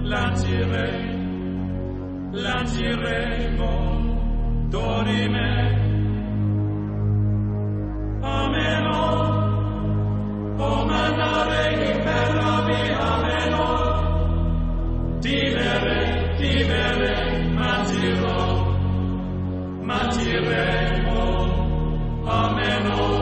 lanciremo dorime. Ameno, o mandare in terra ameno, timere, mantiremo, ameno.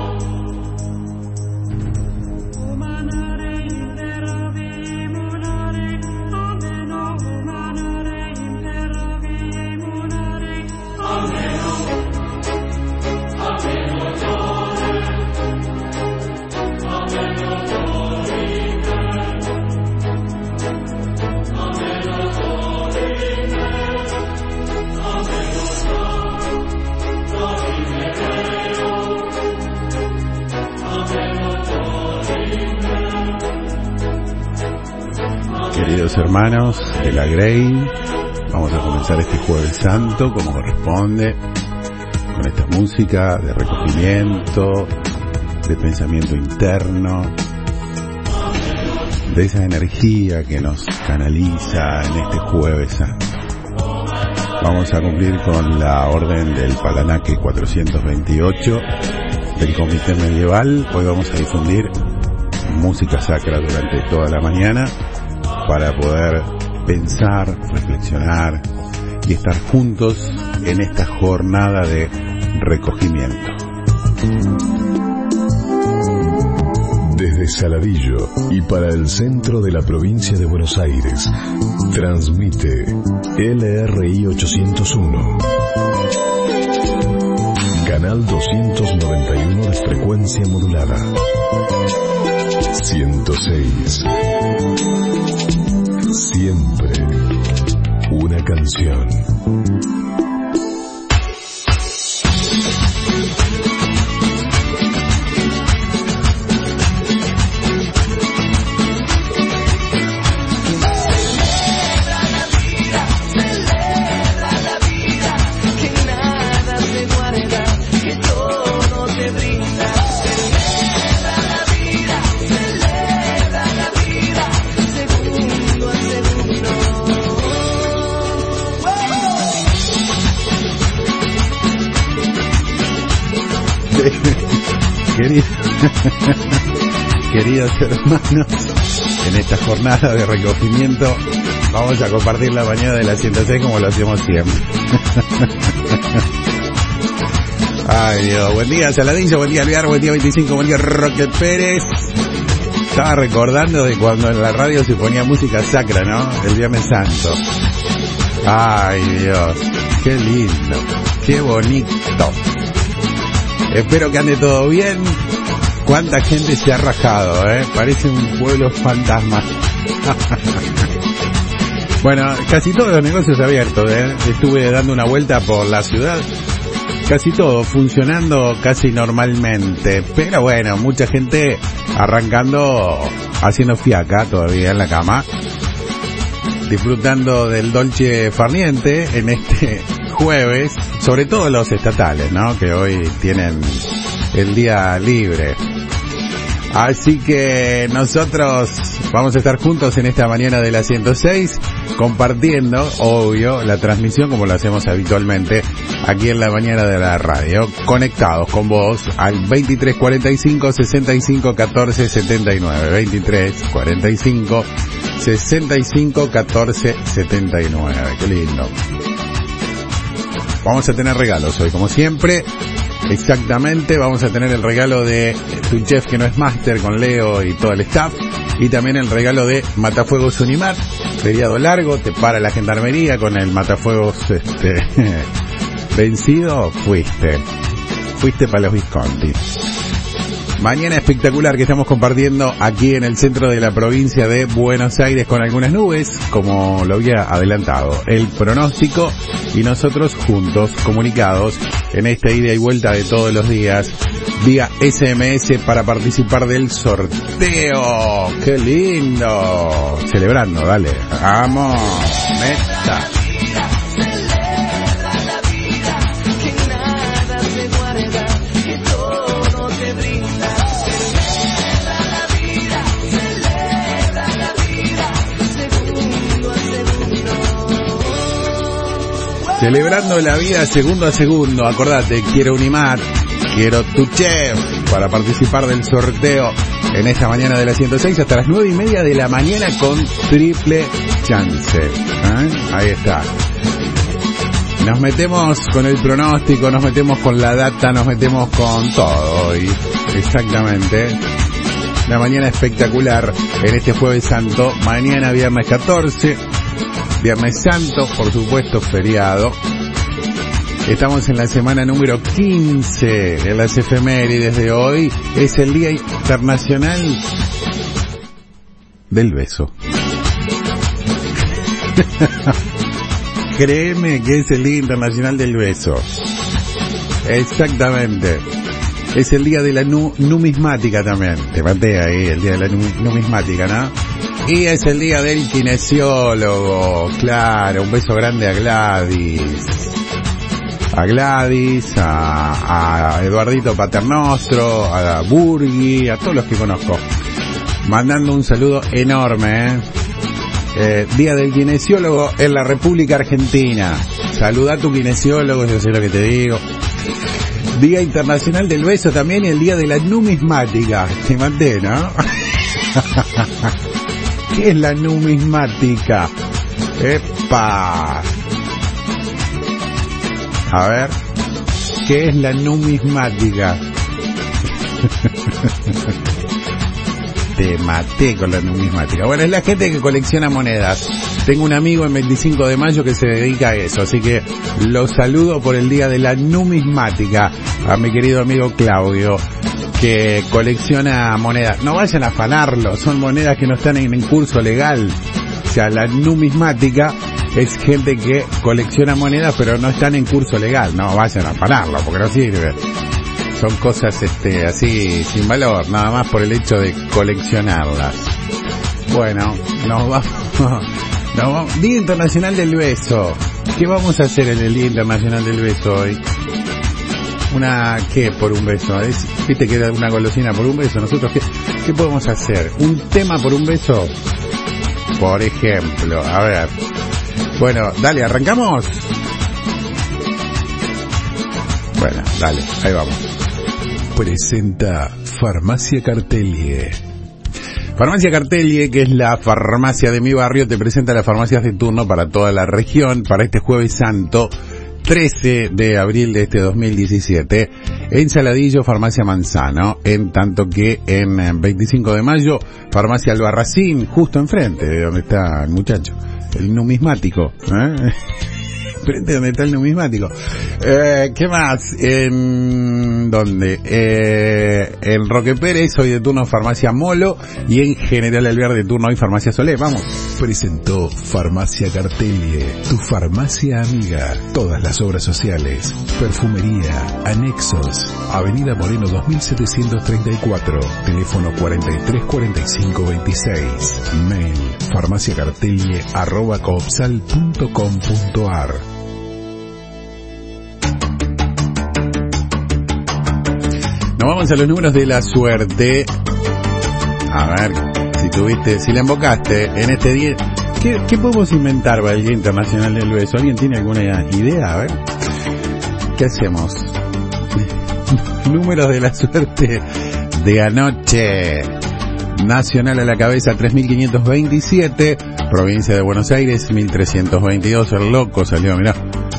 Queridos hermanos de la Grey, vamos a comenzar este Jueves Santo como corresponde, con esta música de recogimiento, de pensamiento interno, de esa energía que nos canaliza en este Jueves Santo. Vamos a cumplir con la orden del Palanaque 428 del Comité Medieval. Hoy vamos a difundir música sacra durante toda la mañana para poder pensar, reflexionar y estar juntos en esta jornada de recogimiento. Desde Saladillo y para el centro de la provincia de Buenos Aires, transmite LRI 801, canal 291 de frecuencia modulada, 106. Siempre una canción. Queridos hermanos, en esta jornada de recogimiento vamos a compartir la mañana de la 106 como lo hacemos siempre. Ay Dios, buen día Saladillo, buen día Alvear, buen día 25, buen día Roque Pérez. Estaba recordando de cuando en la radio se ponía música sacra, ¿no? El Viernes Santo. Ay Dios, qué lindo, qué bonito. Espero que ande todo bien. Cuánta gente se ha rajado, parece un pueblo fantasma. Bueno, casi todos los negocios abiertos, estuve dando una vuelta por la ciudad, casi todo funcionando casi normalmente, pero bueno, mucha gente arrancando, haciendo fiaca todavía en la cama, disfrutando del dolce farniente en este jueves, sobre todo los estatales, ¿no? Que hoy tienen el día libre. Así que nosotros vamos a estar juntos en esta mañana de la 106, compartiendo, obvio, la transmisión como lo hacemos habitualmente aquí en la mañana de la radio, conectados con vos al 23 45 65 14 79, 23 45 65 14 79, qué lindo. Vamos a tener regalos hoy, como siempre. Exactamente, vamos a tener el regalo de Tu Chef que no es Master con Leo y todo el staff, y también el regalo de Matafuegos Unimar, feriado largo, te para la gendarmería con el matafuegos vencido, fuiste para los Visconti. Mañana espectacular que estamos compartiendo aquí en el centro de la provincia de Buenos Aires con algunas nubes, como lo había adelantado el pronóstico, y nosotros juntos, comunicados en esta ida y vuelta de todos los días, vía SMS para participar del sorteo. ¡Qué lindo! Celebrando, dale. ¡Vamos! ¡Meta! Celebrando la vida segundo a segundo. Acordate, quiero un IMAT, quiero tu chef para participar del sorteo en esta mañana de las 106 hasta las 9:30 de la mañana con triple chance. Ahí está. Nos metemos con el pronóstico, nos metemos con la data, nos metemos con todo hoy. Exactamente. Una mañana espectacular en este Jueves Santo. Mañana viernes 14. Viernes Santo, por supuesto, feriado. Estamos en la semana número 15 en las efemérides de hoy. Es el Día Internacional del Beso. Créeme que es el Día Internacional del Beso. Exactamente. Es el día de la numismática también. Te maté ahí, el día de la numismática, ¿no? Y es el día del kinesiólogo. Claro, un beso grande a Gladys. A Gladys, a Eduardito Paternostro, a Burgui, a todos los que conozco. Mandando un saludo enorme, Día del kinesiólogo en la República Argentina. Saluda a tu kinesiólogo, yo sé lo que te digo. Día Internacional del Beso también y el Día de la Numismática. Te maté, ¿no? ¿Qué es la numismática? ¡Epa! A ver, ¿qué es la numismática? Te maté con la numismática. Bueno, es la gente que colecciona monedas. Tengo un amigo en 25 de mayo que se dedica a eso, así que lo saludo por el día de la numismática a mi querido amigo Claudio, que colecciona monedas. No vayan a afanarlo, son monedas que no están en curso legal. O sea, la numismática es gente que colecciona monedas pero no están en curso legal. No vayan a afanarlo porque no sirve. Son cosas así sin valor, nada más por el hecho de coleccionarlas. Bueno, nos vamos. Día Internacional del Beso. ¿Qué vamos a hacer en el Día Internacional del Beso hoy? ¿Qué por un beso? ¿Viste que era una golosina por un beso? Nosotros, ¿qué podemos hacer? ¿Un tema por un beso? Por ejemplo, a ver. Bueno, dale, ¿arrancamos? Bueno, dale, ahí vamos. Presenta Farmacia Cartelie. Farmacia Cartelie, que es la farmacia de mi barrio, te presenta las farmacias de turno para toda la región para este Jueves Santo, 13 de abril de este 2017. En Saladillo, Farmacia Manzano, en tanto que en 25 de mayo, Farmacia Albarracín, justo enfrente de donde está el muchacho, el numismático, frente donde está el numismático. ¿Qué más? ¿En dónde? En Roque Pérez, hoy de turno Farmacia Molo, y en General Alvear de turno hoy Farmacia Solé. Vamos. Presentó Farmacia Cartelie, tu farmacia amiga. Todas las obras sociales, perfumería, anexos. Avenida Moreno 2734, teléfono 434526. Mail farmaciacartelie@coopsal.com.ar. Nos vamos a los números de la suerte. A ver, si la invocaste en este día, ¿qué podemos inventar para el Día Internacional del Beso? ¿Alguien tiene alguna idea? A ver, ¿qué hacemos? Números de la suerte de anoche. Nacional a la cabeza 3527, provincia de Buenos Aires 1322, el loco salió, mirá,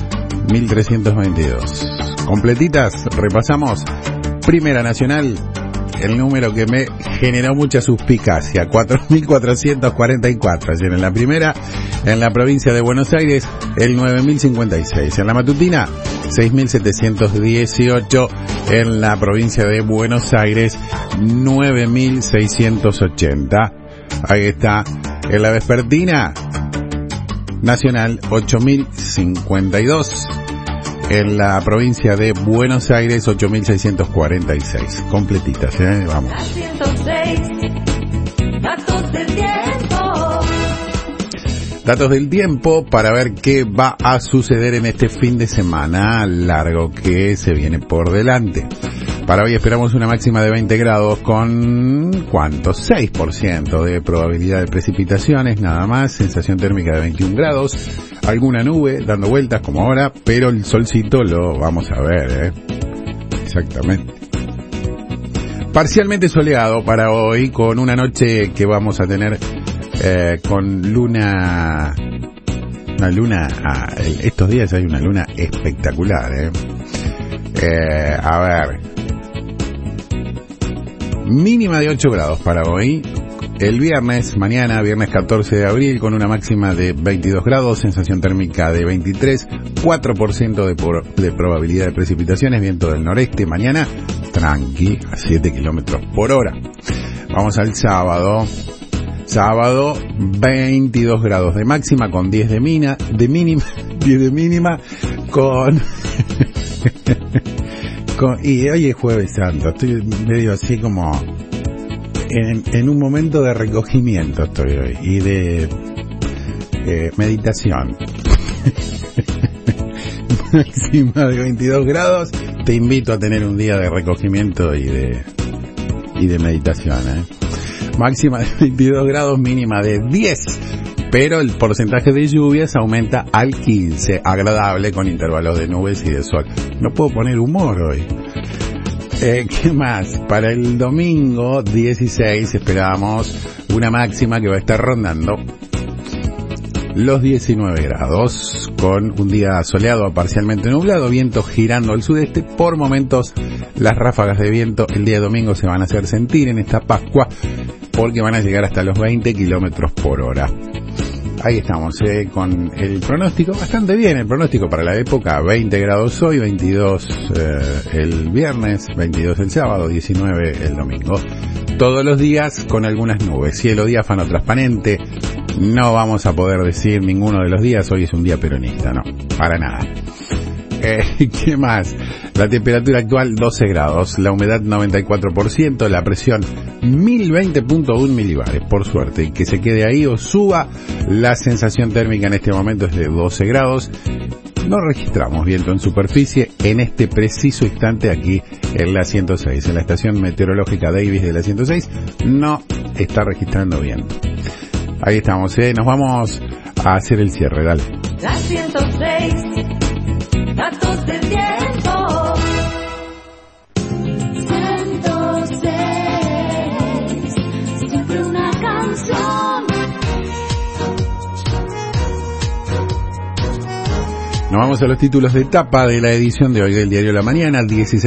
1322. Completitas, repasamos. Primera nacional, el número que me generó mucha suspicacia, 4444, ayer en la primera, en la provincia de Buenos Aires, el 9056, en la matutina, 6718, en la provincia de Buenos Aires, 9680. Ahí está. En la vespertina nacional, 8052. En la provincia de Buenos Aires, 8646. Completitas, vamos. 106, datos del tiempo. Datos del tiempo para ver qué va a suceder en este fin de semana largo que se viene por delante. Para hoy esperamos una máxima de 20 grados con, ¿cuánto? 6% de probabilidad de precipitaciones, nada más. Sensación térmica de 21 grados. Alguna nube dando vueltas como ahora, pero el solcito lo vamos a ver, Exactamente. Parcialmente soleado para hoy, con una noche que vamos a tener con luna... Una luna... estos días hay una luna espectacular, a ver... Mínima de 8 grados para hoy. El viernes, mañana, viernes 14 de abril, con una máxima de 22 grados, sensación térmica de 23, 4% de probabilidad de precipitaciones, viento del noreste. Mañana, tranqui, a 7 kilómetros por hora. Vamos al sábado. Sábado, 22 grados de máxima, con 10 de mínima, 10 de mínima, con... Y hoy es Jueves Santo, estoy medio así como en un momento de recogimiento estoy hoy y de meditación. Máxima de 22 grados, te invito a tener un día de recogimiento y de meditación, Máxima de 22 grados, mínima de 10. Pero el porcentaje de lluvias aumenta al 15, agradable con intervalos de nubes y de sol. No puedo poner humor hoy. ¿Qué más? Para el domingo 16 esperamos una máxima que va a estar rondando los 19 grados, con un día soleado a parcialmente nublado, viento girando al sudeste. Por momentos las ráfagas de viento el día domingo se van a hacer sentir en esta Pascua, porque van a llegar hasta los 20 kilómetros por hora. Ahí estamos, con el pronóstico, bastante bien el pronóstico para la época. 20 grados hoy, 22 el viernes, 22 el sábado, 19 el domingo. Todos los días con algunas nubes, cielo diáfano transparente. No vamos a poder decir ninguno de los días, hoy es un día peronista, no, para nada. ¿Qué más? La temperatura actual 12 grados, la humedad 94%, la presión 1020.1 milibares, por suerte, y que se quede ahí o suba. La sensación térmica en este momento es de 12 grados. No registramos viento en superficie en este preciso instante aquí en la 106, en la estación meteorológica Davis de la 106, no está registrando viento. Ahí estamos, nos vamos a hacer el cierre, dale. La 106, datos del tiempo. 106, siempre una canción. Nos vamos a los títulos de tapa de la edición de hoy del diario La Mañana.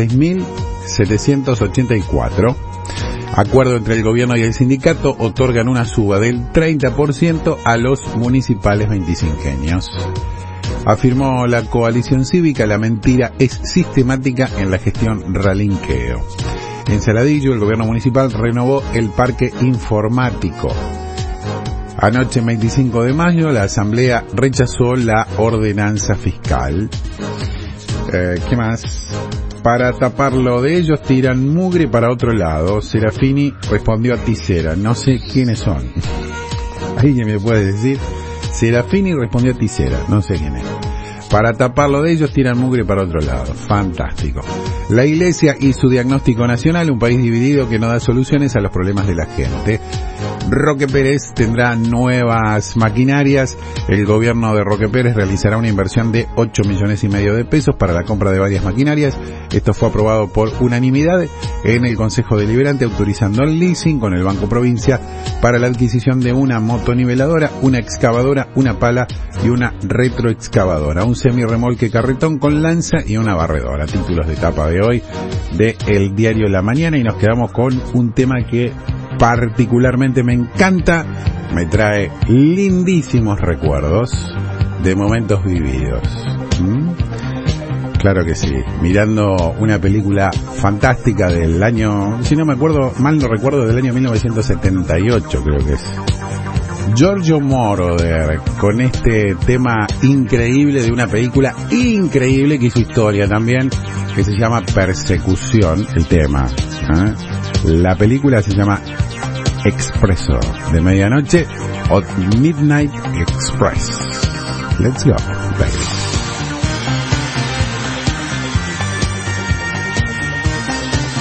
16.784. Acuerdo entre el gobierno y el sindicato otorgan una suba del 30% a los municipales 25eños. Afirmó la coalición cívica, la mentira es sistemática en la gestión ralinqueo. En Saladillo, el gobierno municipal renovó el parque informático. Anoche, 25 de mayo, la asamblea rechazó la ordenanza fiscal. ¿Qué más? Para taparlo de ellos tiran mugre para otro lado. Serafini respondió a Tisera. No sé quiénes son. ¿Alguien me puede decir? Serafini respondió a Tisera. No sé quién es. Para taparlo de ellos tiran mugre para otro lado. Fantástico. La Iglesia y su diagnóstico nacional, un país dividido que no da soluciones a los problemas de la gente. Roque Pérez tendrá nuevas maquinarias. El gobierno de Roque Pérez realizará una inversión de 8,5 millones de pesos para la compra de varias maquinarias. Esto fue aprobado por unanimidad en el Consejo Deliberante, autorizando el leasing con el Banco Provincia para la adquisición de una motoniveladora, una excavadora, una pala y una retroexcavadora, un semirremolque carretón con lanza y una barredora. Títulos de tapa de hoy de el diario La Mañana, y nos quedamos con un tema que particularmente me encanta, me trae lindísimos recuerdos de momentos vividos. Claro que sí, mirando una película fantástica del año, si no me acuerdo, mal no recuerdo, del año 1978 creo que es. Giorgio Moroder, con este tema increíble de una película increíble que hizo historia también, que se llama Persecución, el tema. La película se llama Expreso de medianoche o Midnight Express. Let's go, baby.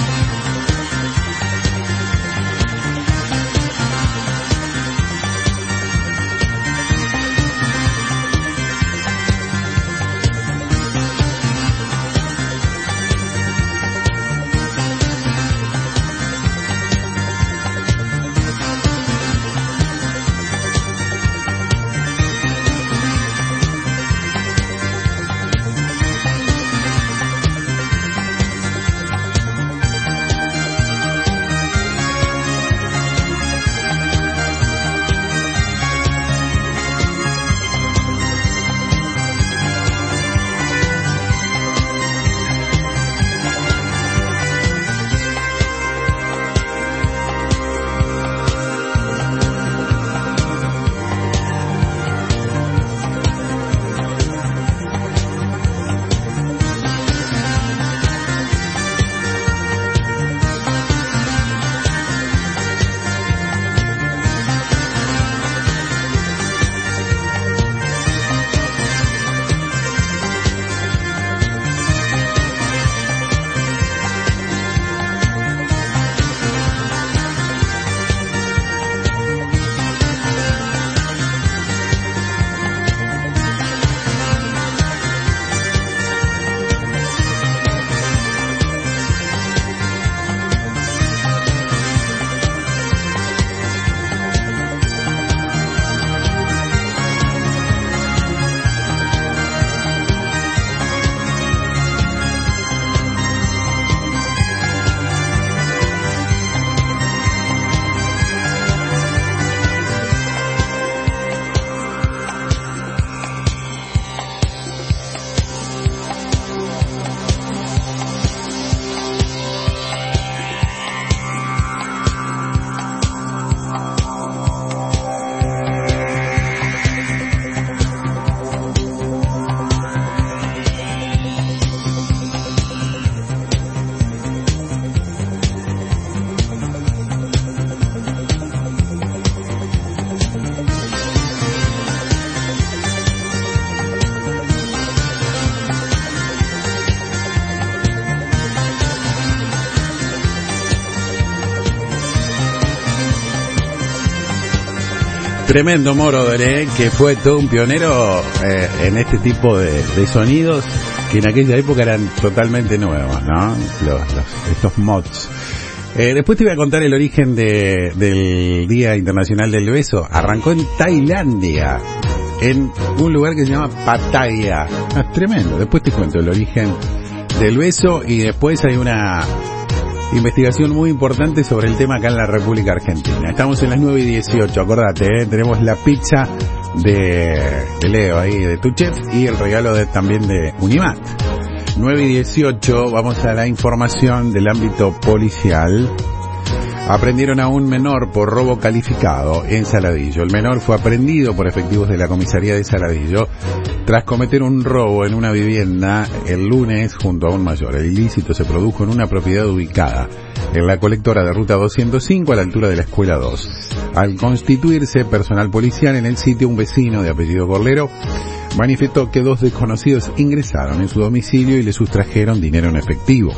Tremendo Moroder, que fue todo un pionero en este tipo de sonidos que en aquella época eran totalmente nuevos, ¿no? Estos mods. Después te voy a contar el origen del Día Internacional del Beso. Arrancó en Tailandia, en un lugar que se llama Pattaya. Es tremendo. Después te cuento el origen del beso y después hay una investigación muy importante sobre el tema acá en la República Argentina. Estamos en las 9:18, acordate, tenemos la pizza de Leo ahí, de tu chef, y el regalo también de Unimat. 9:18, vamos a la información del ámbito policial. Aprendieron a un menor por robo calificado en Saladillo. El menor fue aprehendido por efectivos de la comisaría de Saladillo tras cometer un robo en una vivienda el lunes junto a un mayor. El ilícito se produjo en una propiedad ubicada en la colectora de Ruta 205 a la altura de la Escuela 2. Al constituirse personal policial en el sitio, un vecino de apellido Corlero manifestó que dos desconocidos ingresaron en su domicilio y le sustrajeron dinero en efectivo.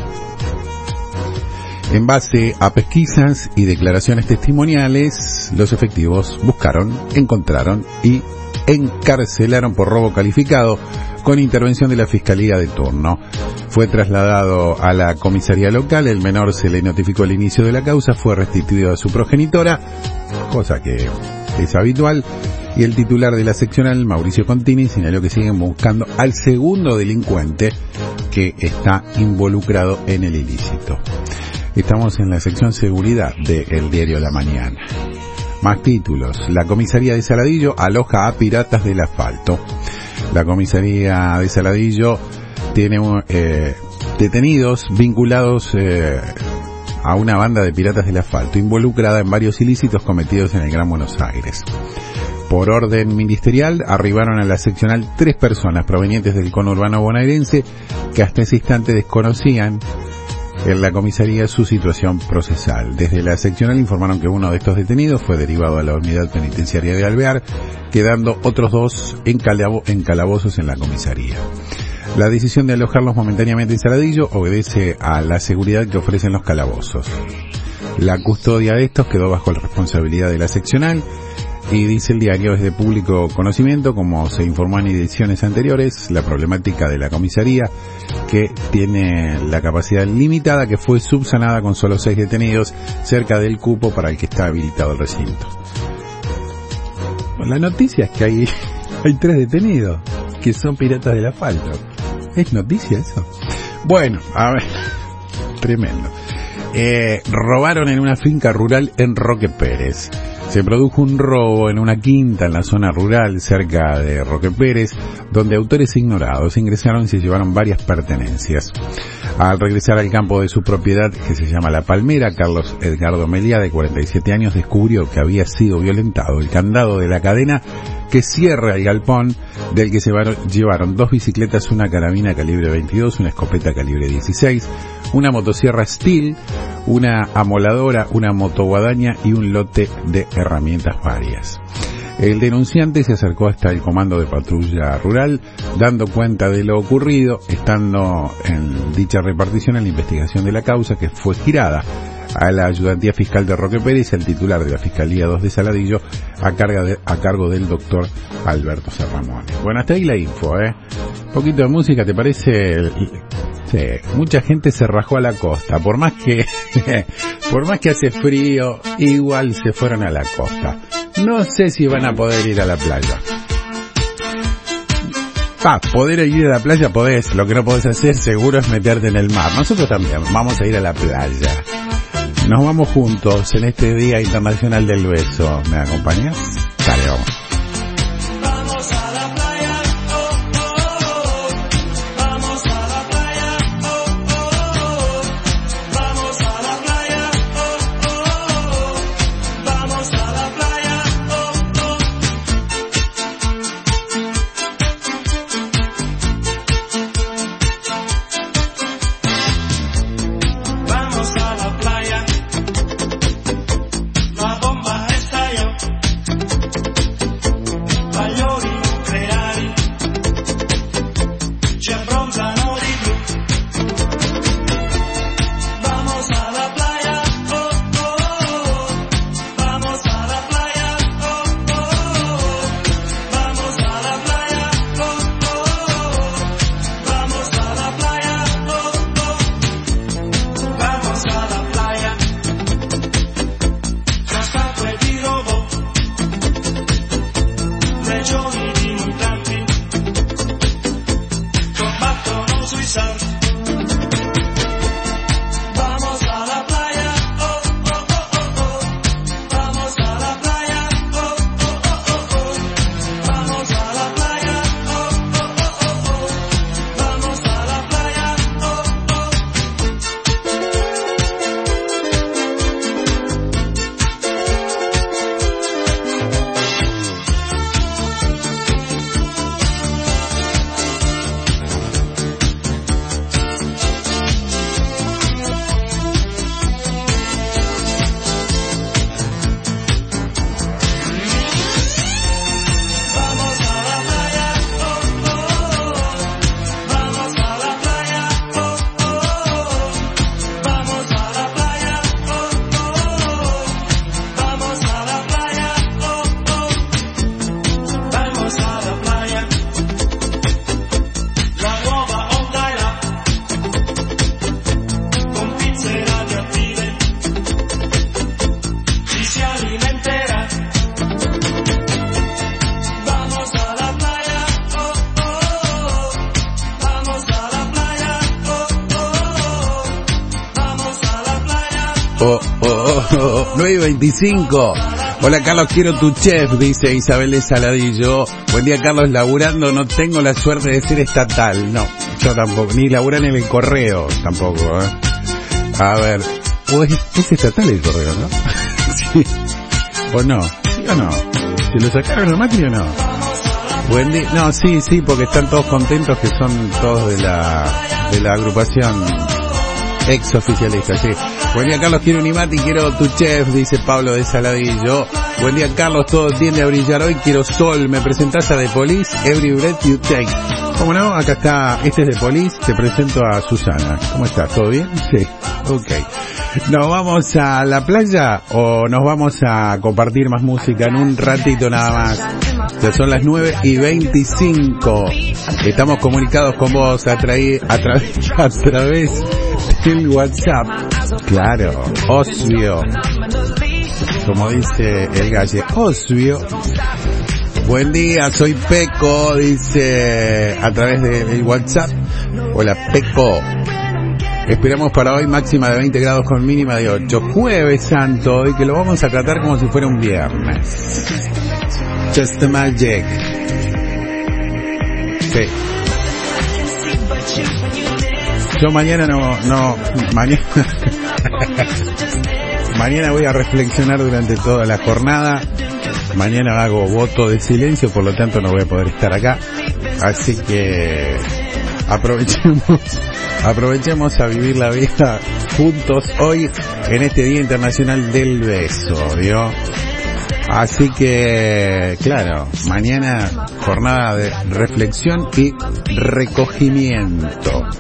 En base a pesquisas y declaraciones testimoniales, los efectivos buscaron, encontraron y encarcelaron por robo calificado con intervención de la Fiscalía de turno. Fue trasladado a la comisaría local, el menor se le notificó el inicio de la causa, fue restituido a su progenitora, cosa que es habitual, y el titular de la seccional, Mauricio Contini, señaló que siguen buscando al segundo delincuente que está involucrado en el ilícito. Estamos en la sección seguridad de El Diario La Mañana. Más títulos. La comisaría de Saladillo aloja a piratas del asfalto. La comisaría de Saladillo tiene detenidos vinculados a una banda de piratas del asfalto, involucrada en varios ilícitos cometidos en el Gran Buenos Aires. Por orden ministerial, arribaron a la seccional 3 personas provenientes del conurbano bonaerense que hasta ese instante desconocían en la comisaría su situación procesal. Desde la seccional informaron que uno de estos detenidos fue derivado a la unidad penitenciaria de Alvear, quedando otros 2 en calabozos en la comisaría. La decisión de alojarlos momentáneamente en Saladillo obedece a la seguridad que ofrecen los calabozos. La custodia de estos quedó bajo la responsabilidad de la seccional y dice el diario, es de público conocimiento, como se informó en ediciones anteriores, la problemática de la comisaría, que tiene la capacidad limitada, que fue subsanada con solo 6 detenidos cerca del cupo para el que está habilitado el recinto. La noticia es que hay 3 detenidos que son piratas del asfalto. ¿Es noticia eso? Bueno, a ver, tremendo. Robaron en una finca rural en Roque Pérez. Se produjo un robo en una quinta en la zona rural cerca de Roque Pérez, donde autores ignorados ingresaron y se llevaron varias pertenencias. Al regresar al campo de su propiedad, que se llama La Palmera, Carlos Edgardo Meliá, de 47 años, descubrió que había sido violentado el candado de la cadena que cierra el galpón, del que se llevaron 2 bicicletas, una carabina calibre 22, una escopeta calibre 16, una motosierra Steel, una amoladora, una motoguadaña y un lote de herramientas varias. El denunciante se acercó hasta el comando de patrulla rural, dando cuenta de lo ocurrido, estando en dicha repartición en la investigación de la causa, que fue girada a la ayudantía fiscal de Roque Pérez y al titular de la Fiscalía 2 de Saladillo, a cargo del doctor Alberto Serramone. Bueno, hasta ahí la info, Un poquito de música, ¿te parece? Sí, mucha gente se rajó a la costa, por más que hace frío, igual se fueron a la costa. No sé si van a poder ir a la playa. Poder ir a la playa podés, lo que no podés hacer seguro es meterte en el mar. Nosotros también vamos a ir a la playa. Nos vamos juntos en este Día Internacional del Beso. ¿Me acompañas? Dale, vamos. 9:25. Hola Carlos, quiero tu chef, dice Isabel de Saladillo. Buen día Carlos, laburando, no tengo la suerte de ser estatal. No, yo tampoco, ni laburan en el correo tampoco, A ver, es estatal el correo, ¿no? Sí. ¿O no? ¿Sí o no? ¿Se lo sacaron a Macri o no? Buen día, no, sí, porque están todos contentos, que son todos de la agrupación ex oficialista, sí. Buen día Carlos, quiero un IMAT y quiero tu chef, dice Pablo de Saladillo. Buen día Carlos, todo tiende a brillar hoy, quiero sol, me presentás a The Police, Every Breath You Take. ¿Cómo no? Acá está, este es The Police, te presento a Susana. ¿Cómo estás? ¿Todo bien? Sí, ok. ¿Nos vamos a la playa o nos vamos a compartir más música en un ratito nada más? Ya son las 9:25. Estamos comunicados con vos a través del WhatsApp. Claro, obvio. Como dice el galle, obvio. Buen día, soy Peco, dice a través del WhatsApp. Hola Peco. Esperamos para hoy máxima de 20 grados con mínima de 8. Jueves Santo, hoy que lo vamos a tratar como si fuera un viernes. Just a magic. Sí. Yo mañana mañana voy a reflexionar durante toda la jornada. Mañana hago voto de silencio, por lo tanto no voy a poder estar acá. Así que aprovechemos a vivir la vida juntos hoy en este Día Internacional del Beso, ¿vio? Así que, claro, mañana jornada de reflexión y recogimiento.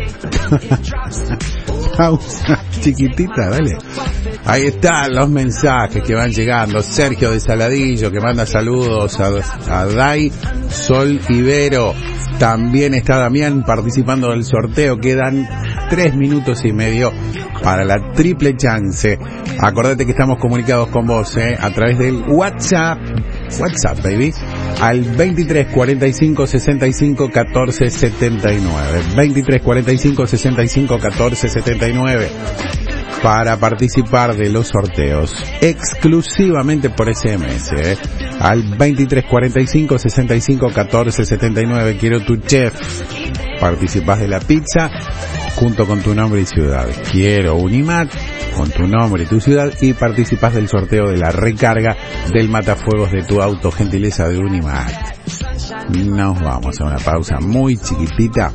Pausa chiquitita, dale. Ahí están los mensajes que van llegando. Sergio de Saladillo, que manda saludos a Dai, Sol y Vero. También está Damián participando del sorteo. Quedan 3 minutos y medio para la triple chance. Acordate que estamos comunicados con vos, a través del WhatsApp, baby, al 23 45 65 14 79. 23 45 65 14 79. Para participar de los sorteos exclusivamente por SMS, al 23 45 65 14 79. Quiero tu chef. Participás de la pizza junto con tu nombre y ciudad. Quiero un IMAT con tu nombre y tu ciudad, y participás del sorteo de la recarga del matafuegos de tu auto, gentileza de un IMAT. Nos vamos a una pausa muy chiquitita.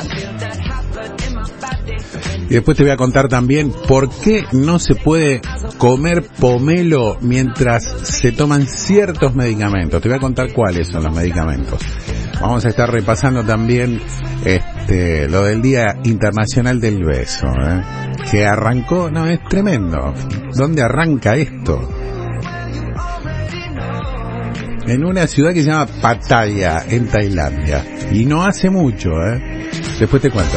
Y después te voy a contar también por qué no se puede comer pomelo mientras se toman ciertos medicamentos. Te voy a contar cuáles son los medicamentos. Vamos a estar repasando también lo del Día Internacional del Beso, que arrancó, no, es tremendo. ¿Dónde arranca esto? En una ciudad que se llama Pattaya, en Tailandia. Y no hace mucho, Después te cuento.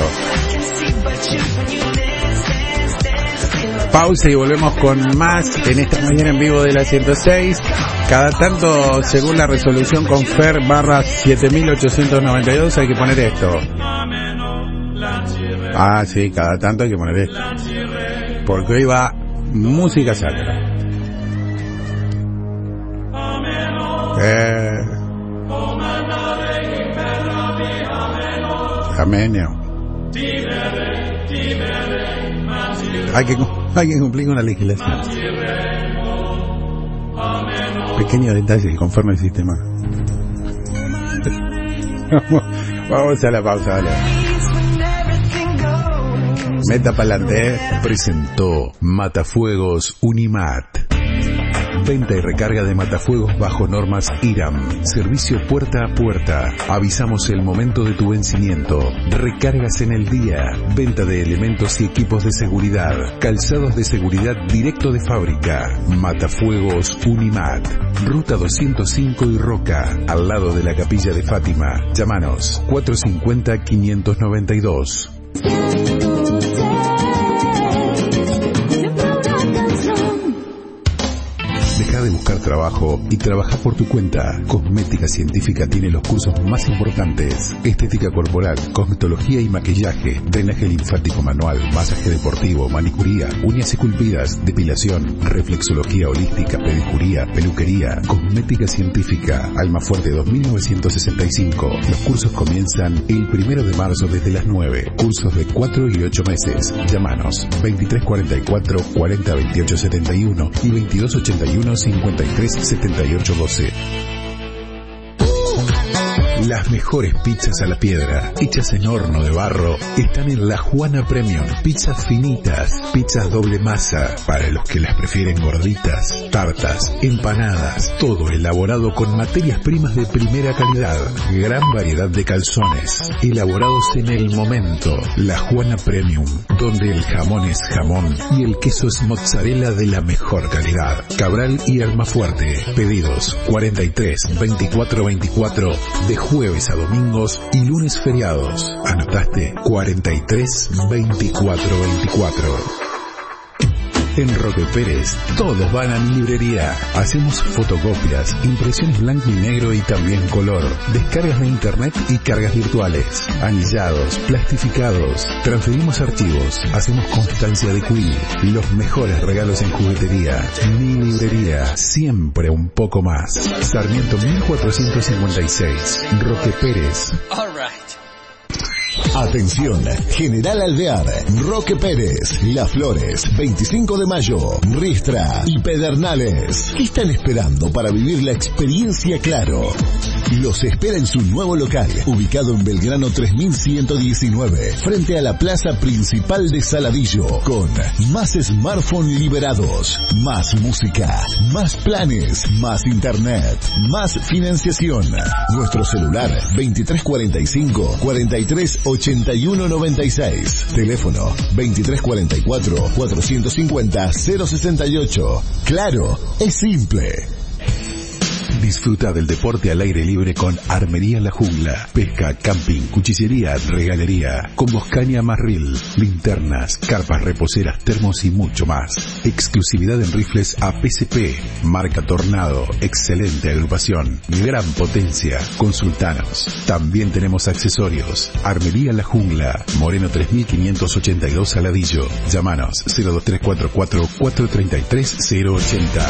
Pausa y volvemos con más en esta mañana en vivo de la 106. Cada tanto, según la resolución Confer /7892, hay que poner esto. Ah, sí, cada tanto hay que poner esto. Porque hoy va música sacra. Amén. Hay que cumplir con la legislación. Pequeño detalle conforme al sistema. Vamos a la pausa, dale. Meta para adelante. Presentó Matafuegos Unimat. Venta y recarga de matafuegos bajo normas IRAM. Servicio puerta a puerta. Avisamos el momento de tu vencimiento. Recargas en el día. Venta de elementos y equipos de seguridad. Calzados de seguridad directo de fábrica. Matafuegos Unimat. Ruta 205 y Roca. Al lado de la Capilla de Fátima. Llámanos 450-592. Deja de buscar buscar trabajo y trabajar por tu cuenta. Cosmética Científica tiene los cursos más importantes: estética corporal, cosmetología y maquillaje, drenaje linfático manual, masaje deportivo, manicuría, uñas esculpidas, depilación, reflexología holística, pedicuría, peluquería. Cosmética Científica, Almafuerte 2965. Los cursos comienzan el 1 de marzo desde las 9. Cursos de 4 y 8 meses. Llámanos 2344 40 28 71 y 2281 53 78 12. Las mejores pizzas a la piedra, hechas en horno de barro, están en La Juana Premium. Pizzas finitas, pizzas doble masa, para los que las prefieren gorditas, tartas, empanadas, todo elaborado con materias primas de primera calidad. Gran variedad de calzones, elaborados en el momento. La Juana Premium, donde el jamón es jamón y el queso es mozzarella de la mejor calidad. Cabral y Almafuerte. Pedidos 43 24 24 de jueves a domingos y lunes feriados. ¿Anotaste? 43 24 24. En Roque Pérez, todos van a mi librería. Hacemos fotocopias, impresiones blanco y negro y también color, descargas de internet y cargas virtuales, anillados, plastificados, transferimos archivos, hacemos constancia de quill, los mejores regalos en juguetería. Mi librería, siempre un poco más. Sarmiento 1456, Roque Pérez. Atención, General Alvear, Roque Pérez, Las Flores, 25 de mayo, Ristra y Pedernales. ¿Qué están esperando para vivir la experiencia Claro? Los espera en su nuevo local, ubicado en Belgrano 3119, frente a la plaza principal de Saladillo, con más smartphone liberados, más música, más planes, más internet, más financiación. Nuestro celular 2345 43 81 96. Teléfono 2344 450 068. Claro, es simple. Disfruta del deporte al aire libre con Armería La Jungla. Pesca, camping, cuchillería, regalería, combos caña más reel, linternas, carpas reposeras, termos y mucho más. Exclusividad en rifles APCP, marca Tornado, excelente agrupación, gran potencia. Consultanos. También tenemos accesorios. Armería La Jungla, Moreno 3582 Saladillo. Llámanos 02344 433 080.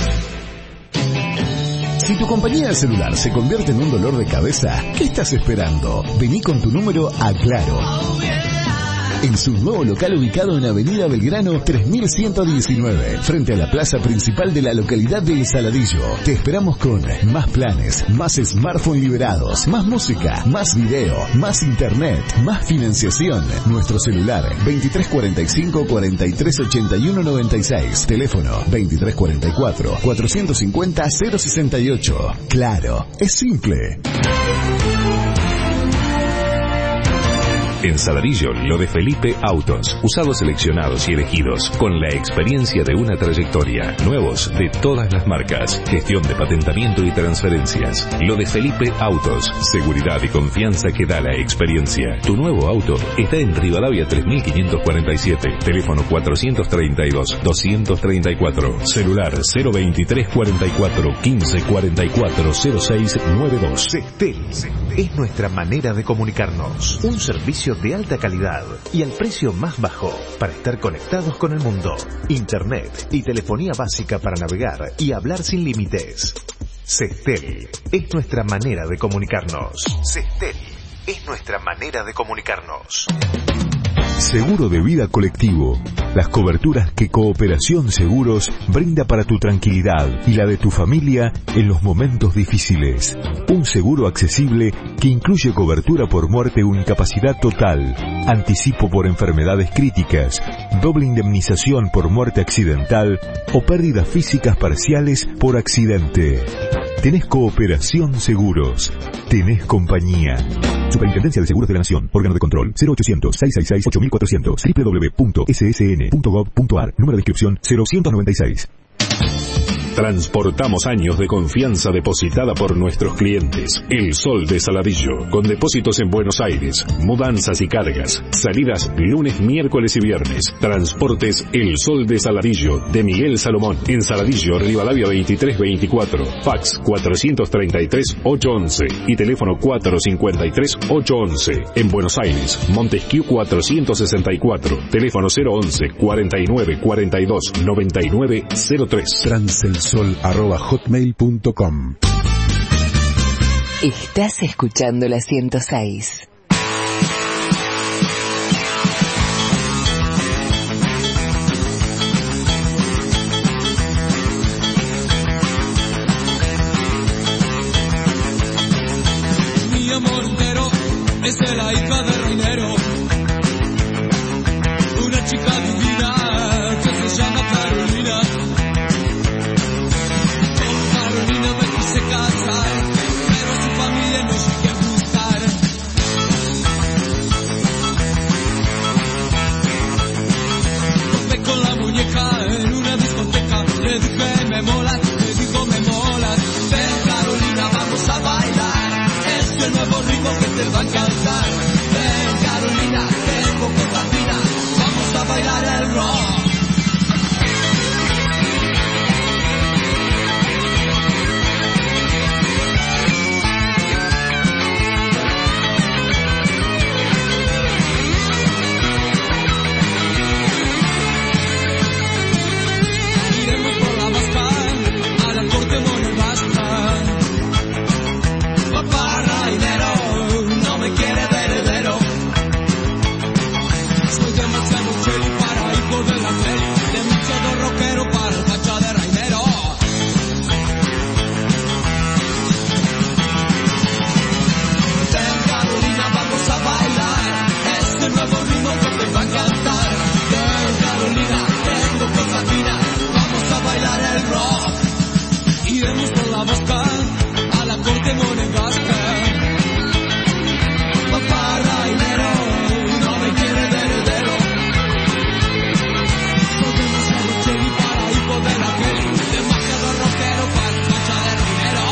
Si tu compañía de celular se convierte en un dolor de cabeza, ¿qué estás esperando? Vení con tu número a Claro. En su nuevo local ubicado en Avenida Belgrano 3119, frente a la plaza principal de la localidad de El Saladillo. Te esperamos con más planes, más smartphone liberados, más música, más video, más internet, más financiación. Nuestro celular 2345 43 81 96. Teléfono 2344 450 068. Claro, es simple. En Saladillo, lo de Felipe Autos. Usados seleccionados y elegidos, con la experiencia de una trayectoria. Nuevos de todas las marcas. Gestión de patentamiento y transferencias. Lo de Felipe Autos. Seguridad y confianza que da la experiencia. Tu nuevo auto está en Rivadavia 3547. Teléfono 432 234. Celular 023 44 15 44 06 92. Sectel es nuestra manera de comunicarnos. Un servicio de alta calidad y al precio más bajo para estar conectados con el mundo. Internet y telefonía básica para navegar y hablar sin límites. Sectel es nuestra manera de comunicarnos. Sectel es nuestra manera de comunicarnos. Seguro de vida colectivo. Las coberturas que Cooperación Seguros brinda para tu tranquilidad y la de tu familia en los momentos difíciles. Un seguro accesible que incluye cobertura por muerte o incapacidad total, anticipo por enfermedades críticas, doble indemnización por muerte accidental o pérdidas físicas parciales por accidente. Tenés Cooperación Seguros. Tenés compañía. Superintendencia de Seguros de la Nación. Órgano de control 0800-666-8400. www.ssn.gov.ar. Número de inscripción 0196. Transportamos años de confianza depositada por nuestros clientes. El Sol de Saladillo, con depósitos en Buenos Aires, mudanzas y cargas, salidas lunes, miércoles y viernes. Transportes El Sol de Saladillo, de Miguel Salomón, en Saladillo, Rivadavia 2324, fax 433-811 y teléfono 453-811. En Buenos Aires, Montesquieu 464, teléfono 011-4942-9903. Transelsol@hotmail.com. Estás escuchando la 106. Mi amor entero es de la hija de Reinero, una chica divina que se llama Carolina. Con Carolina me quise casar, pero su familia no llegué a gustar. Topé con la muñeca en una discoteca, le dije me molas, me dijo me molas. Ven Carolina, vamos a bailar, es el nuevo ritmo que te va a encantar. Ven Carolina, tengo cosas finas, vamos a bailar el rock. Iremos por la vasca a la corte monegasca. Papá Rainero no me quiere de heredero. Soy demasiado chelo para hijo de la fe, demasiado rockero para el facha de Rainero. Ven Carolina, vamos a bailar, es el nuevo ritmo que te va a encantar. Ven Carolina, tengo cosas finas, vamos a bailar el rock. Iremos por la vasca a la corte monegasca. Papá Rainero no me quiere de heredero. Soy demasiado cheli para hijo de la Kelly, demasiado rockero para el facha de Rainero.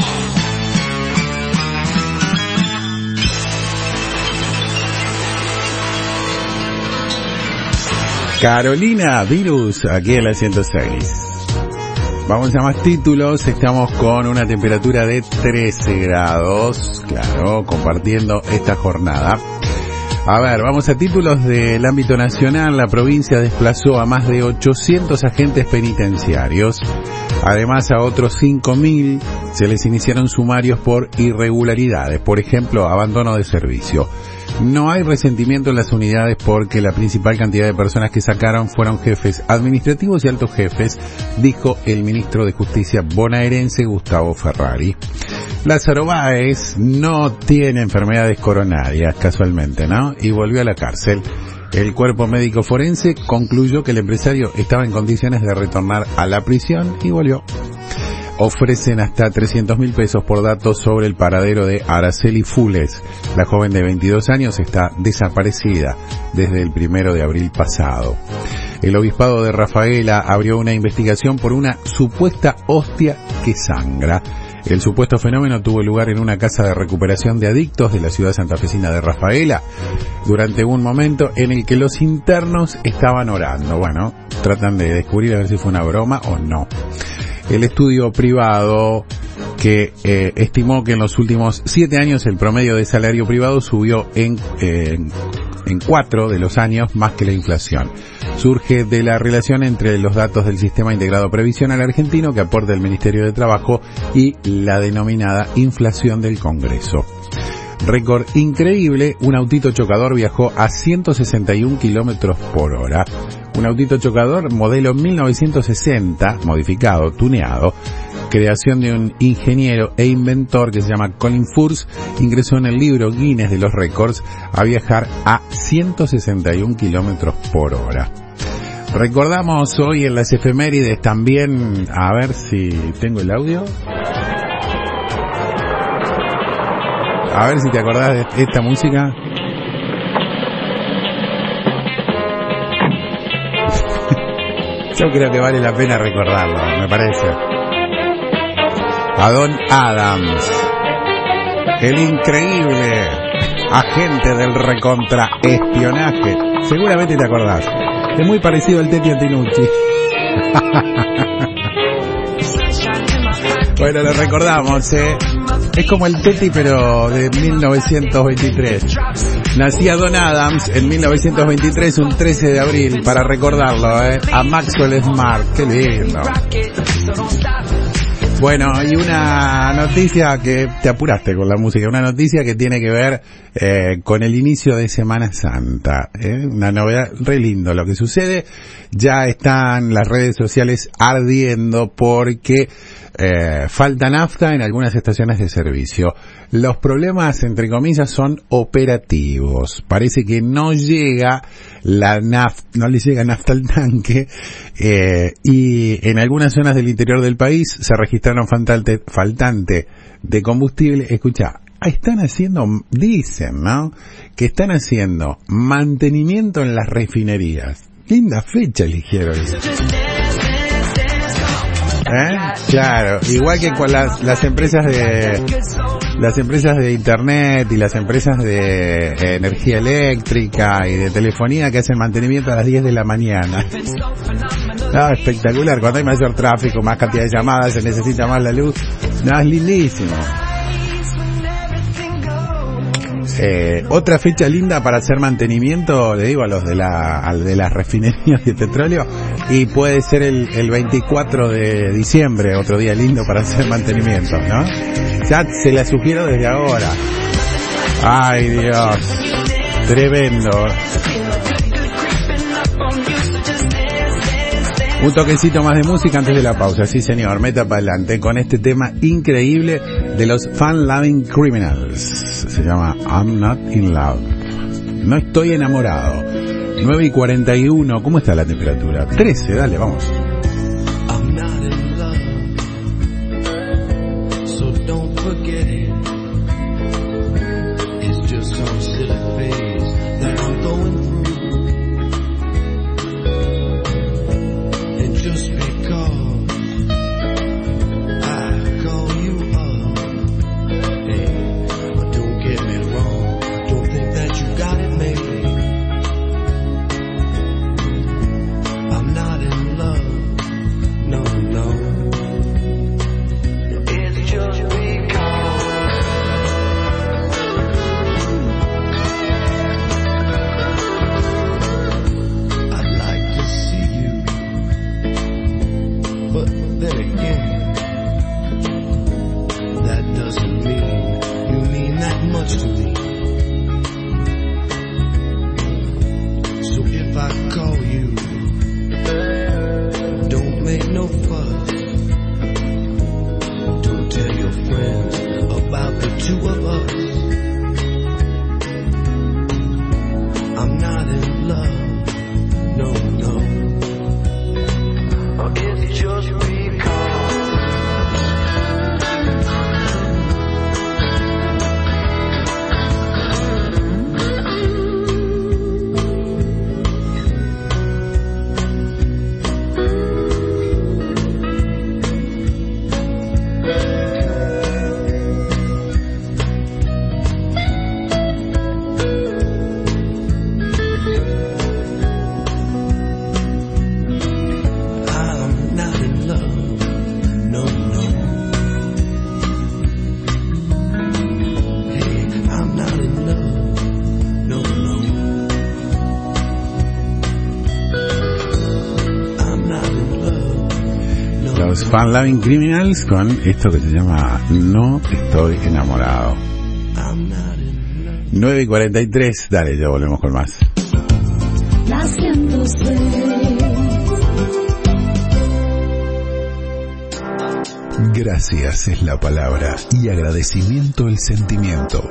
Carolina Virus, aquí en la 106. Vamos a más títulos. Estamos con una temperatura de 13 grados, claro, compartiendo esta jornada. A ver, vamos a títulos del ámbito nacional. La provincia desplazó a más de 800 agentes penitenciarios. Además, a otros 5.000 se les iniciaron sumarios por irregularidades, por ejemplo, abandono de servicio. No hay resentimiento en las unidades porque la principal cantidad de personas que sacaron fueron jefes administrativos y altos jefes, dijo el ministro de Justicia bonaerense Gustavo Ferrari. Lázaro Báez no tiene enfermedades coronarias, casualmente, ¿no? Y volvió a la cárcel. El cuerpo médico forense concluyó que el empresario estaba en condiciones de retornar a la prisión y volvió. Ofrecen hasta 300.000 pesos por datos sobre el paradero de Araceli Fules. La joven de 22 años está desaparecida desde el 1 de abril pasado. El obispado de Rafaela abrió una investigación por una supuesta hostia que sangra. El supuesto fenómeno tuvo lugar en una casa de recuperación de adictos de la ciudad santafesina de Rafaela, durante un momento en el que los internos estaban orando. Bueno, tratan de descubrir a ver si fue una broma o no. El estudio privado que estimó que en los últimos 7 años el promedio de salario privado subió en 4 de los años más que la inflación. Surge de la relación entre los datos del Sistema Integrado Previsional Argentino que aporta el Ministerio de Trabajo y la denominada inflación del Congreso. Récord increíble, un autito chocador viajó a 161 kilómetros por hora. Un autito chocador modelo 1960, modificado, tuneado, creación de un ingeniero e inventor que se llama Colin Furse, ingresó en el libro Guinness de los récords a viajar a 161 kilómetros por hora. Recordamos hoy en las efemérides también, a ver si tengo el audio. A ver si te acordás de esta música. Yo creo que vale la pena recordarlo, me parece. a Don Adams, el increíble agente del recontraespionaje. Seguramente te acordás. Es muy parecido al Teti Antinucci. Bueno, lo recordamos, Es como el Teti, pero de 1923. Nacía Don Adams en 1923, un 13 de abril, para recordarlo, a Maxwell Smart. Qué lindo. Bueno, y una noticia que te apuraste con la música, una noticia que tiene que ver con el inicio de Semana Santa, una novedad, re lindo lo que sucede. Ya están las redes sociales ardiendo porque falta nafta en algunas estaciones de servicio. Los problemas, entre comillas, son operativos. Parece que no llega la nafta, no le llega nafta al tanque, y en algunas zonas del interior del país se registraron faltante de combustible. Escucha, están haciendo, dicen, ¿no?, que están haciendo mantenimiento en las refinerías. Linda fecha eligieron. Claro, igual que con las empresas de internet y las empresas de energía eléctrica y de telefonía que hacen mantenimiento a las 10 de la mañana. Espectacular, cuando hay mayor tráfico, más cantidad de llamadas, se necesita más la luz. Es lindísimo. Otra fecha linda para hacer mantenimiento, le digo a los de las refinerías de petróleo, y puede ser el 24 de diciembre, otro día lindo para hacer mantenimiento, ¿no? Ya se la sugiero desde ahora. Ay, Dios, tremendo. Un toquecito más de música antes de la pausa, sí señor, meta para adelante con este tema increíble de los Fun Loving Criminals. Se llama I'm Not in Love. No estoy enamorado. 9:41, ¿cómo está la temperatura? 13, dale, vamos. I'm not in love, so don't forget it. It's just some silly phase that I'm going through. And just because I call you up, hey, don't get me wrong, don't think that you got it made. I'm not in love, no, no. It's just because I'd like to see you, but then again, that doesn't mean you mean that much to me. So if I call you, don't make no fuss. Don't tell your friends about the two of us. I'm not in love, no, no. It's just because I'm not in love, no, no. Hey, I'm not in love, no, no. I'm not in love, no. Los Fun Loving Criminals con esto que se llama No estoy enamorado. I'm not in love. 9:43, dale, ya volvemos con más. La 106. Gracias es la palabra y agradecimiento el sentimiento.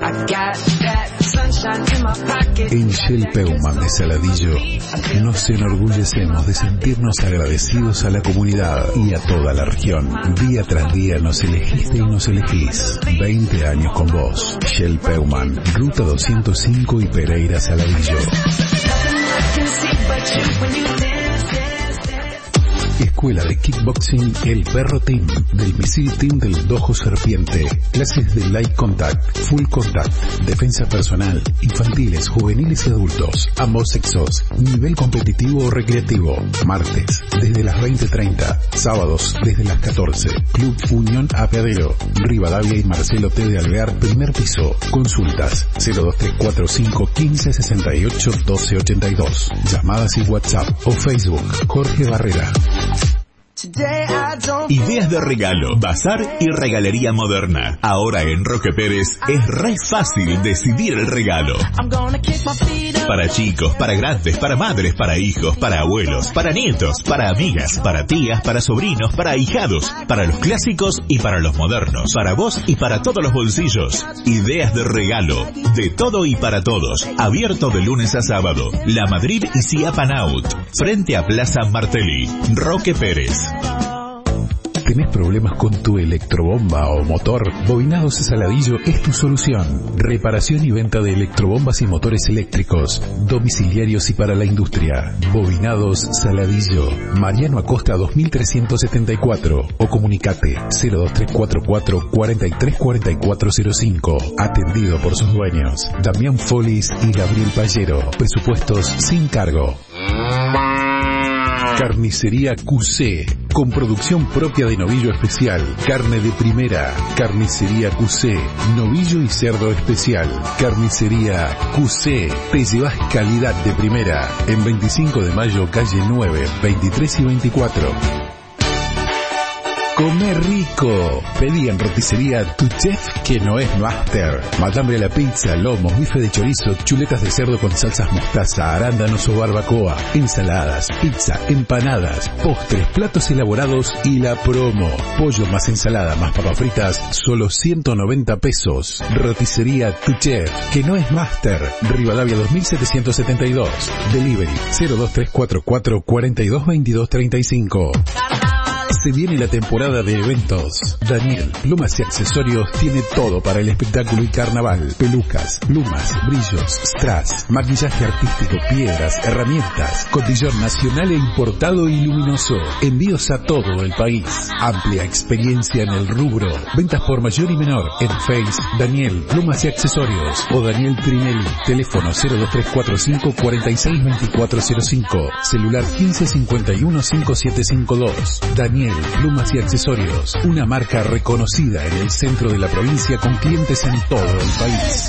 En Shell Peuman de Saladillo nos enorgullecemos de sentirnos agradecidos a la comunidad y a toda la región. Día tras día nos elegiste y nos elegís. 20 años con vos. Shell Peuman, Ruta 205 y Pereira Saladillo. Escuela de Kickboxing El Perro Team, del Misil Team del Dojo Serpiente. Clases de Light Contact, Full Contact, defensa personal, infantiles, juveniles y adultos, ambos sexos, nivel competitivo o recreativo. Martes, desde las 20:30. Sábados, desde las 14. Club Unión Apeadero, Rivadavia y Marcelo T. de Alvear, primer piso. Consultas 02345 1568 1282. Llamadas y WhatsApp o Facebook Jorge Barrera. Ideas de regalo, bazar y regalería moderna. Ahora en Roque Pérez es re fácil decidir el regalo. Para chicos, para grandes, para madres, para hijos, para abuelos, para nietos, para amigas, para tías, para sobrinos, para ahijados, para los clásicos y para los modernos, para vos y para todos los bolsillos. Ideas de regalo, de todo y para todos. Abierto de lunes a sábado. La Madrid y Siapanaut, frente a Plaza Martelli. Roque Pérez. ¿Tenés problemas con tu electrobomba o motor? Bobinados Saladillo es tu solución. Reparación y venta de electrobombas y motores eléctricos, domiciliarios y para la industria. Bobinados Saladillo, Mariano Acosta 2374 o comunicate 02344 434405. Atendido por sus dueños, Damián Folis y Gabriel Pallero. Presupuestos sin cargo. Carnicería QC, con producción propia de novillo especial, carne de primera. Carnicería QC, novillo y cerdo especial. Carnicería QC, te llevas calidad de primera. En 25 de mayo, calle 9, 23 y 24. Come rico. Pedí en roticería Tu Chef, que no es Master. Matambre a la pizza, lomos, bife de chorizo, chuletas de cerdo con salsas mostaza, arándanos o barbacoa, ensaladas, pizza, empanadas, postres, platos elaborados y la promo. Pollo más ensalada más papas fritas, solo 190 pesos. Roticería Tu Chef, que no es Master. Rivadavia 2772. Delivery 02344 422235. Se viene la temporada de eventos. Daniel Plumas y Accesorios tiene todo para el espectáculo y carnaval. Pelucas, plumas, brillos, strass, maquillaje artístico, piedras, herramientas, cotillón nacional e importado y luminoso. Envíos a todo el país. Amplia experiencia en el rubro. Ventas por mayor y menor. En Face, Daniel Plumas y Accesorios o Daniel Trinelli. Teléfono 02345 462405. Celular 15515752. Daniel Plumas y Accesorios, una marca reconocida en el centro de la provincia con clientes en todo el país.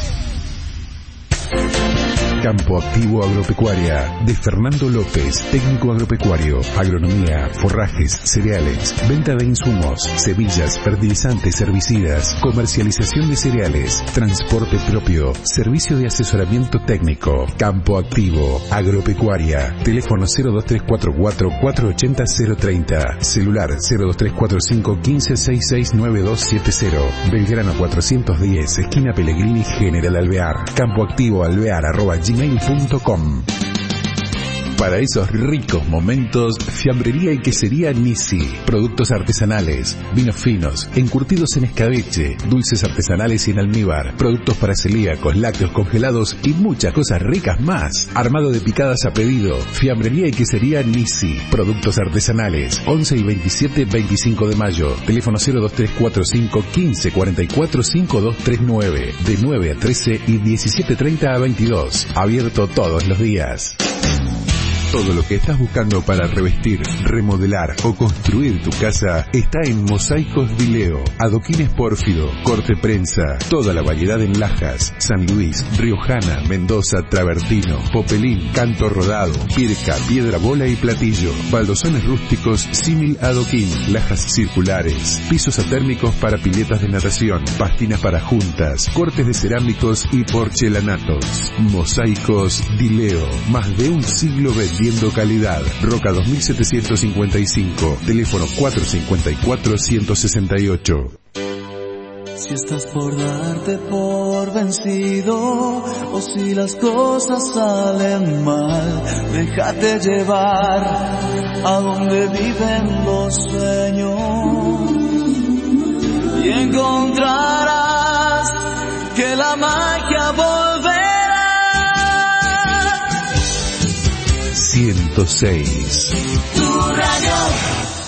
Campo Activo Agropecuaria, de Fernando López, técnico agropecuario, agronomía, forrajes, cereales, venta de insumos, semillas, fertilizantes, herbicidas, comercialización de cereales, transporte propio, servicio de asesoramiento técnico. Campo Activo Agropecuaria, teléfono 02344 480 030, celular 02345 15669270, Belgrano 410, esquina Pellegrini, General Alvear. campoactivoalvear@gmail.com. Para esos ricos momentos, fiambrería y quesería Nisi. Productos artesanales, vinos finos, encurtidos en escabeche, dulces artesanales y en almíbar, productos para celíacos, lácteos congelados y muchas cosas ricas más. Armado de picadas a pedido. Fiambrería y quesería Nisi. Productos artesanales. 11 y 27, 25 de mayo. Teléfono 02345 1544 5239. De 9 a 13 y 17:30 a 22. Abierto todos los días. Todo lo que estás buscando para revestir, remodelar o construir tu casa está en Mosaicos Dileo. Adoquines pórfido, corte prensa, toda la variedad en lajas, San Luis, Riojana, Mendoza, Travertino, Popelín, canto rodado, pirca, piedra bola y platillo. Baldosones rústicos símil adoquín, lajas circulares, pisos atérmicos para piletas de natación, pastinas para juntas, cortes de cerámicos y porcelanatos. Mosaicos Dileo, más de un siglo vendiendo calidad. Roca 2755, teléfono 454-168. Si estás por darte por vencido o si las cosas salen mal, déjate llevar a donde viven los sueños y encontrarás que la magia volverá. 106. Tu radio.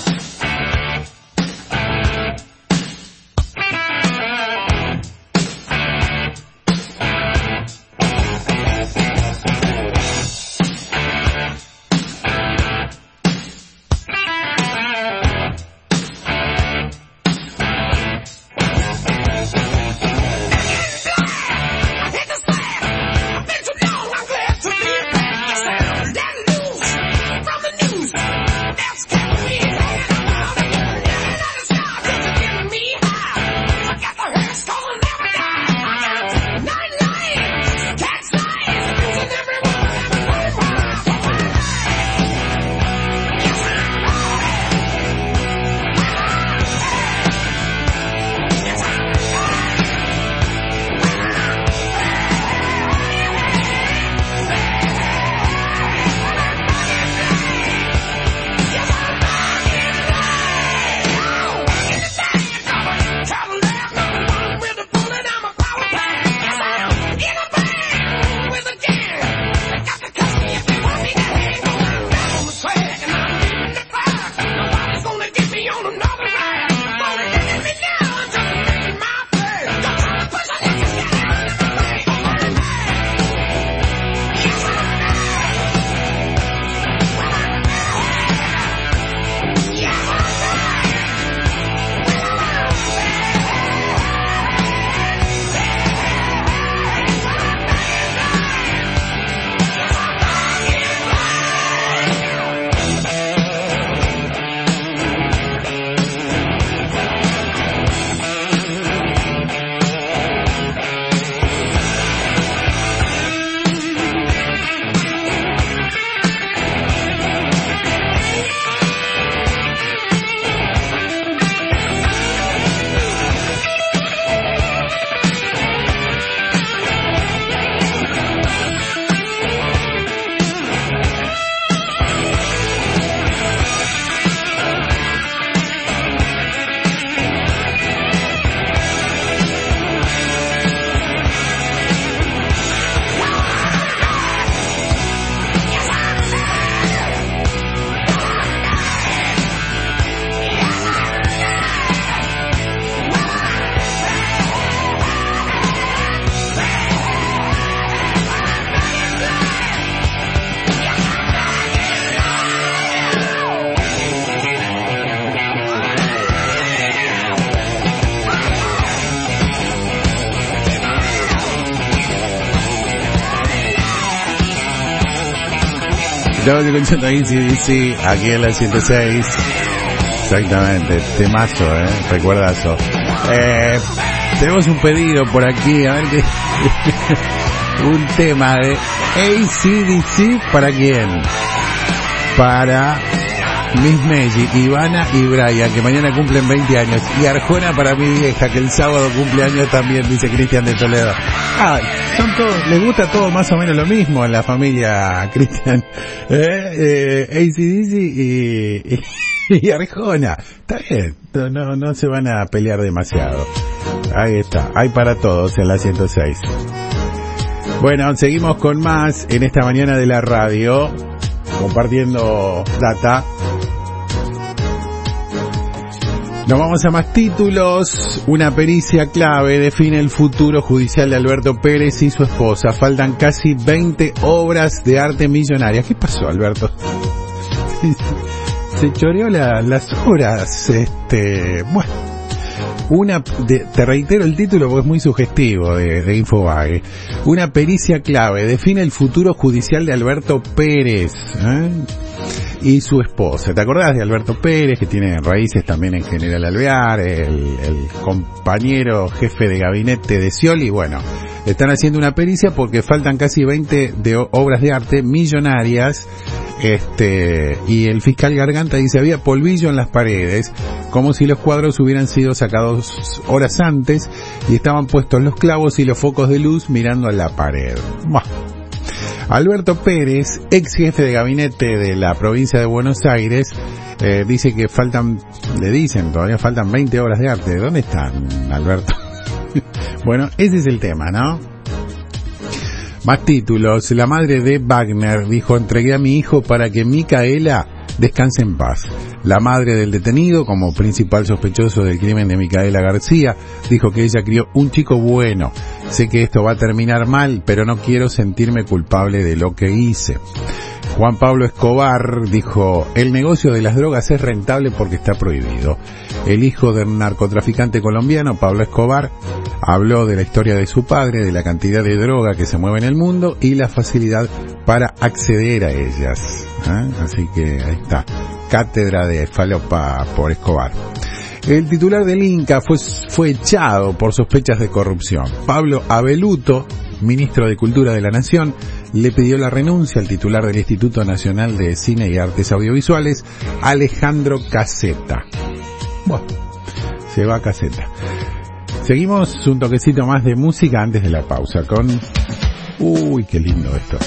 Estamos escuchando AC/DC aquí en la 106. Exactamente, temazo, recuerdazo. Tenemos un pedido por aquí, a ver qué. Un tema de AC/DC, ¿para quién? Para Miss Magic, Ivana y Brian, que mañana cumplen 20 años. Y Arjona para mi vieja, que el sábado cumple años también, dice Cristian de Toledo. Son todos, les gusta todo más o menos lo mismo en la familia, Cristian. AC/DC y Arjona. Está bien, no se van a pelear demasiado. Ahí está, hay para todos en la 106. Bueno, seguimos con más en esta mañana de la radio, compartiendo data. Nos vamos a más títulos. Una pericia clave define el futuro judicial de Alberto Pérez y su esposa. Faltan casi 20 obras de arte millonarias. ¿Qué pasó, Alberto? Se choreó las horas. Bueno, te reitero el título porque es muy sugestivo de Infobae. Una pericia clave define el futuro judicial de Alberto Pérez y su esposa. ¿Te acordás de Alberto Pérez, que tiene raíces también en General Alvear, el compañero jefe de gabinete de Scioli? Bueno, están haciendo una pericia porque faltan casi 20 de obras de arte millonarias. Y el fiscal Garganta dice había polvillo en las paredes, como si los cuadros hubieran sido sacados horas antes y estaban puestos los clavos y los focos de luz mirando a la pared. Buah. Alberto Pérez, ex jefe de gabinete de la provincia de Buenos Aires, dice que todavía faltan 20 obras de arte. ¿Dónde están, Alberto? Bueno, ese es el tema, ¿no? Más títulos. La madre de Wagner dijo: entregué a mi hijo para que Micaela descanse en paz. La madre del detenido, como principal sospechoso del crimen de Micaela García, dijo que ella crió un chico bueno. Sé que esto va a terminar mal, pero no quiero sentirme culpable de lo que hice. Juan Pablo Escobar dijo: el negocio de las drogas es rentable porque está prohibido. El hijo del narcotraficante colombiano, Pablo Escobar, habló de la historia de su padre, de la cantidad de droga que se mueve en el mundo y la facilidad para acceder a ellas. Así que ahí está, cátedra de falopa por Escobar. El titular del Inca fue echado por sospechas de corrupción. Pablo Abeluto, ministro de Cultura de la Nación, le pidió la renuncia al titular del Instituto Nacional de Cine y Artes Audiovisuales, Alejandro Caseta. Bueno, se va Caseta. Seguimos un toquecito más de música antes de la pausa con... Uy, qué lindo esto.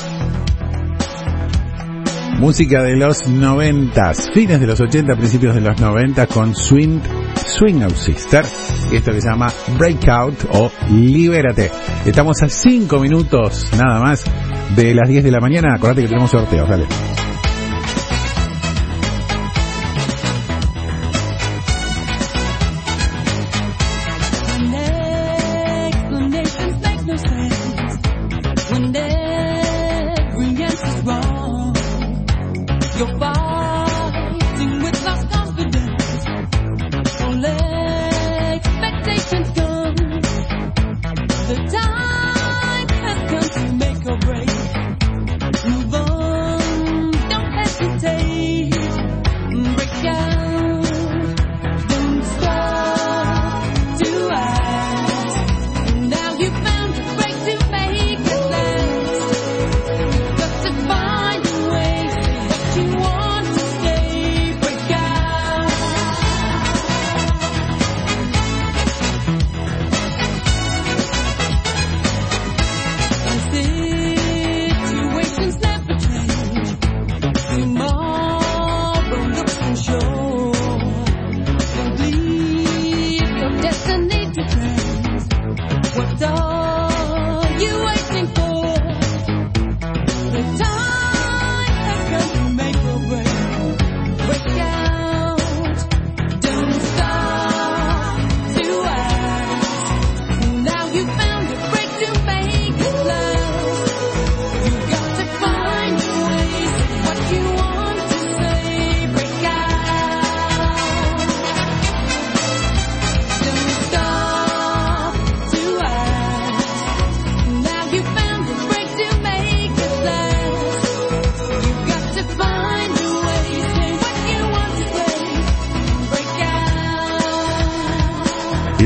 Música de los 90, fines de los 80, principios de los 90, con Swing Out Sister. Y esto que se llama Breakout o Libérate. Estamos a 5 minutos nada más de las 10 de la mañana. Acordate que tenemos sorteos, dale.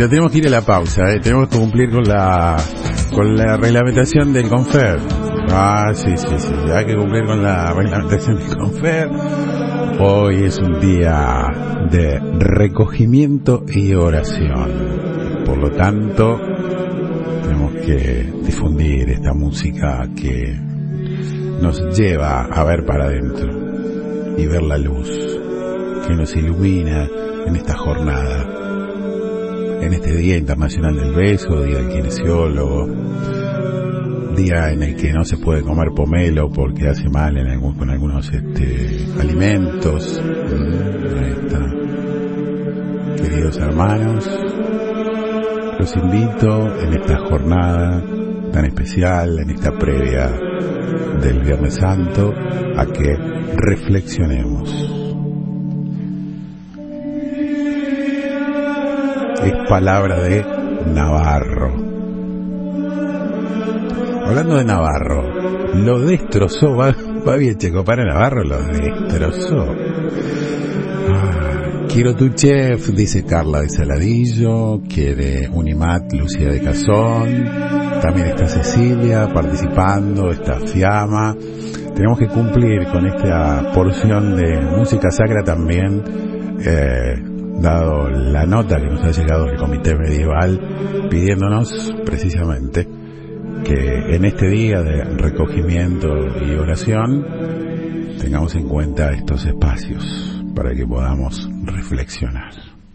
Pero tenemos que ir a la pausa, tenemos que cumplir con la reglamentación del Confer. Sí, hay que cumplir con la reglamentación del Confer. Hoy es un día de recogimiento y oración. Por lo tanto, tenemos que difundir esta música que nos lleva a ver para adentro y ver la luz que nos ilumina en esta jornada, en este Día Internacional del Beso, Día del Kinesiólogo, día en el que no se puede comer pomelo porque hace mal con algunos alimentos. Ahí está. Queridos hermanos, los invito en esta jornada tan especial, en esta previa del Viernes Santo, a que reflexionemos. Es palabra de Navarro. Hablando de Navarro, lo destrozó, va bien, Checo, para Navarro lo destrozó. Quiero tu chef, dice Carla de Saladillo, quiere Unimat, Lucía de Cazón, también está Cecilia participando, está Fiamma. Tenemos que cumplir con esta porción de música sacra también, dado la nota que nos ha llegado del Comité Medieval, pidiéndonos precisamente que en este día de recogimiento y oración tengamos en cuenta estos espacios para que podamos reflexionar.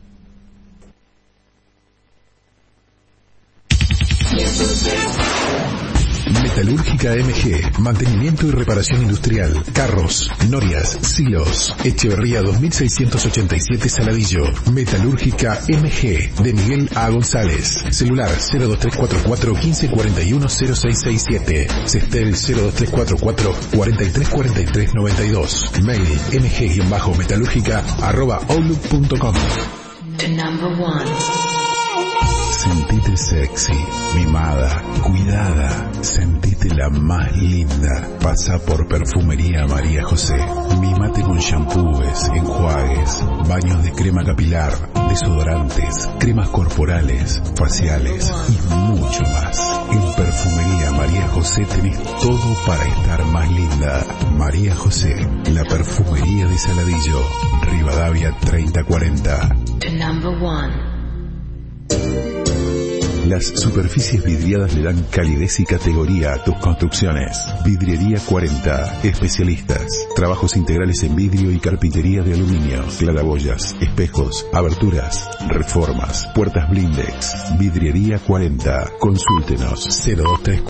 Metalúrgica MG, mantenimiento y reparación industrial, carros, norias, silos, Echeverría 2687 Saladillo. Metalúrgica MG, de Miguel A. González, celular 02344 1541 0667, Cestel 02344 434392, mail mg-metalúrgica@outlook.com. Sentite sexy, mimada, cuidada, sentite la más linda. Pasa por Perfumería María José. Mimate con shampoos, enjuagues, baños de crema capilar, desodorantes, cremas corporales, faciales y mucho más. En Perfumería María José tenés todo para estar más linda. María José, la perfumería de Saladillo, Rivadavia 3040. Las superficies vidriadas le dan calidez y categoría a tus construcciones. Vidriería 40, especialistas. Trabajos integrales en vidrio y carpintería de aluminio, claraboyas, espejos, aberturas, reformas, puertas blindex. Vidriería 40. Consúltenos 023